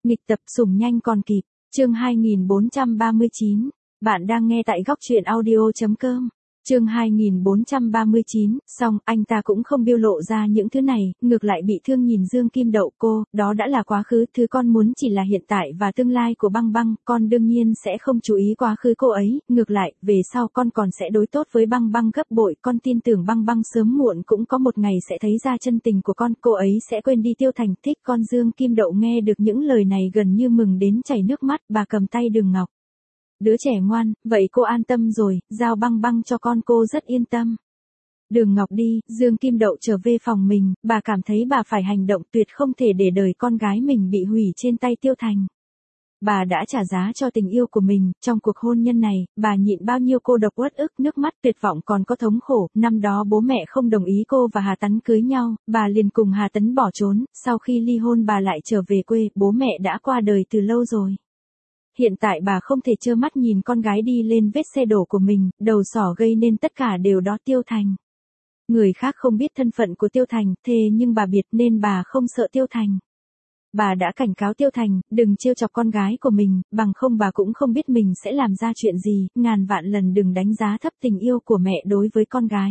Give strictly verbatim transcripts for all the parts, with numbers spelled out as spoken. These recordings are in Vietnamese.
Nghịch tập sủng nhanh còn kịp, chương hai nghìn bốn trăm ba mươi chín. Bạn đang nghe tại góc truyện audio.com. Chương hai nghìn bốn trăm ba mươi chín, xong, anh ta cũng không biểu lộ ra những thứ này, ngược lại bị thương nhìn Dương Kim Đậu. Cô, đó đã là quá khứ, thứ con muốn chỉ là hiện tại và tương lai của Băng Băng, con đương nhiên sẽ không chú ý quá khứ cô ấy, ngược lại, về sau con còn sẽ đối tốt với Băng Băng gấp bội, con tin tưởng Băng Băng sớm muộn cũng có một ngày sẽ thấy ra chân tình của con, cô ấy sẽ quên đi Tiêu Thành, thích con. Dương Kim Đậu nghe được những lời này gần như mừng đến chảy nước mắt, bà cầm tay Đường Ngọc. Đứa trẻ ngoan, vậy cô an tâm rồi, giao Băng Băng cho con, cô rất yên tâm. Đường Ngọc đi, Dương Kim Đậu trở về phòng mình, bà cảm thấy bà phải hành động, tuyệt không thể để đời con gái mình bị hủy trên tay Tiêu Thành. Bà đã trả giá cho tình yêu của mình, trong cuộc hôn nhân này, bà nhịn bao nhiêu cô độc uất ức, nước mắt, tuyệt vọng còn có thống khổ. Năm đó bố mẹ không đồng ý cô và Hà Tấn cưới nhau, bà liền cùng Hà Tấn bỏ trốn, sau khi ly hôn bà lại trở về quê, bố mẹ đã qua đời từ lâu rồi. Hiện tại bà không thể trơ mắt nhìn con gái đi lên vết xe đổ của mình, đầu sỏ gây nên tất cả đều đó Tiêu Thành. Người khác không biết thân phận của Tiêu Thành, thế nhưng bà biết nên bà không sợ Tiêu Thành. Bà đã cảnh cáo Tiêu Thành, đừng trêu chọc con gái của mình, bằng không bà cũng không biết mình sẽ làm ra chuyện gì, ngàn vạn lần đừng đánh giá thấp tình yêu của mẹ đối với con gái.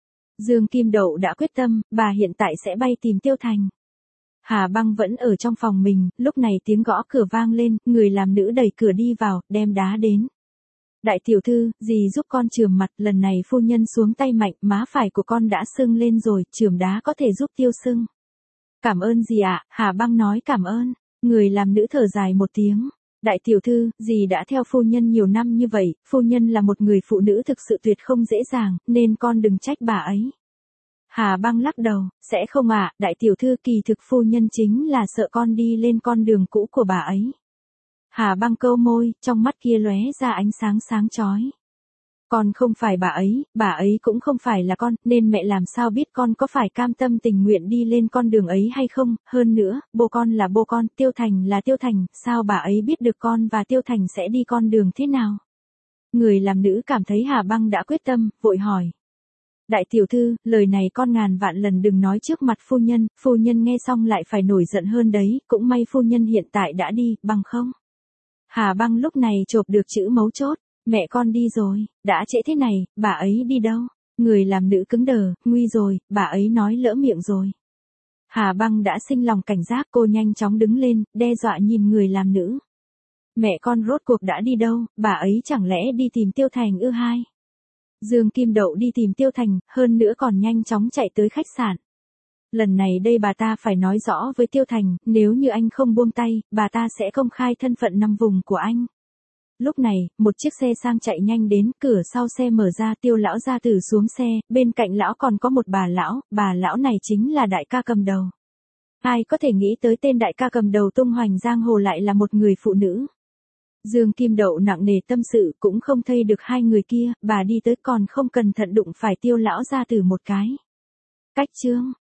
Dương Kim Đậu đã quyết tâm, bà hiện tại sẽ bay tìm Tiêu Thành. Hà Băng vẫn ở trong phòng mình, lúc này tiếng gõ cửa vang lên, người làm nữ đẩy cửa đi vào, đem đá đến. Đại tiểu thư, dì giúp con chườm mặt, lần này phu nhân xuống tay mạnh, má phải của con đã sưng lên rồi, chườm đá có thể giúp tiêu sưng. Cảm ơn dì ạ, Hà Băng nói cảm ơn, người làm nữ thở dài một tiếng. Đại tiểu thư, dì đã theo phu nhân nhiều năm như vậy, phu nhân là một người phụ nữ thực sự tuyệt không dễ dàng, nên con đừng trách bà ấy. Hà Băng lắc đầu, sẽ không ạ, đại tiểu thư, kỳ thực phu nhân chính là sợ con đi lên con đường cũ của bà ấy. Hà Băng câu môi, trong mắt kia lóe ra ánh sáng sáng chói. Con không phải bà ấy, bà ấy cũng không phải là con, nên mẹ làm sao biết con có phải cam tâm tình nguyện đi lên con đường ấy hay không, hơn nữa, bố con là bố con, Tiêu Thành là Tiêu Thành, sao bà ấy biết được con và Tiêu Thành sẽ đi con đường thế nào? Người làm nữ cảm thấy Hà Băng đã quyết tâm, vội hỏi. Đại tiểu thư, lời này con ngàn vạn lần đừng nói trước mặt phu nhân, phu nhân nghe xong lại phải nổi giận hơn đấy, cũng may phu nhân hiện tại đã đi, bằng không. Hà Băng lúc này chộp được chữ mấu chốt, mẹ con đi rồi, đã trễ thế này, bà ấy đi đâu? Người làm nữ cứng đờ, nguy rồi, bà ấy nói lỡ miệng rồi. Hà Băng đã sinh lòng cảnh giác, cô nhanh chóng đứng lên, đe dọa nhìn người làm nữ. Mẹ con rốt cuộc đã đi đâu, bà ấy chẳng lẽ đi tìm Tiêu Thành ư? Hai. Dương Kim Đậu đi tìm Tiêu Thành, hơn nữa còn nhanh chóng chạy tới khách sạn. Lần này đây bà ta phải nói rõ với Tiêu Thành, nếu như anh không buông tay, bà ta sẽ công khai thân phận năm vùng của anh. Lúc này, một chiếc xe sang chạy nhanh đến, cửa sau xe mở ra, Tiêu lão gia tử xuống xe, bên cạnh lão còn có một bà lão, bà lão này chính là đại ca cầm đầu. Ai có thể nghĩ tới tên đại ca cầm đầu tung hoành giang hồ lại là một người phụ nữ. Dương Kim Đậu nặng nề tâm sự, cũng không thây được hai người kia, bà đi tới còn không cẩn thận đụng phải Tiêu lão gia tử một cái. Cách chương,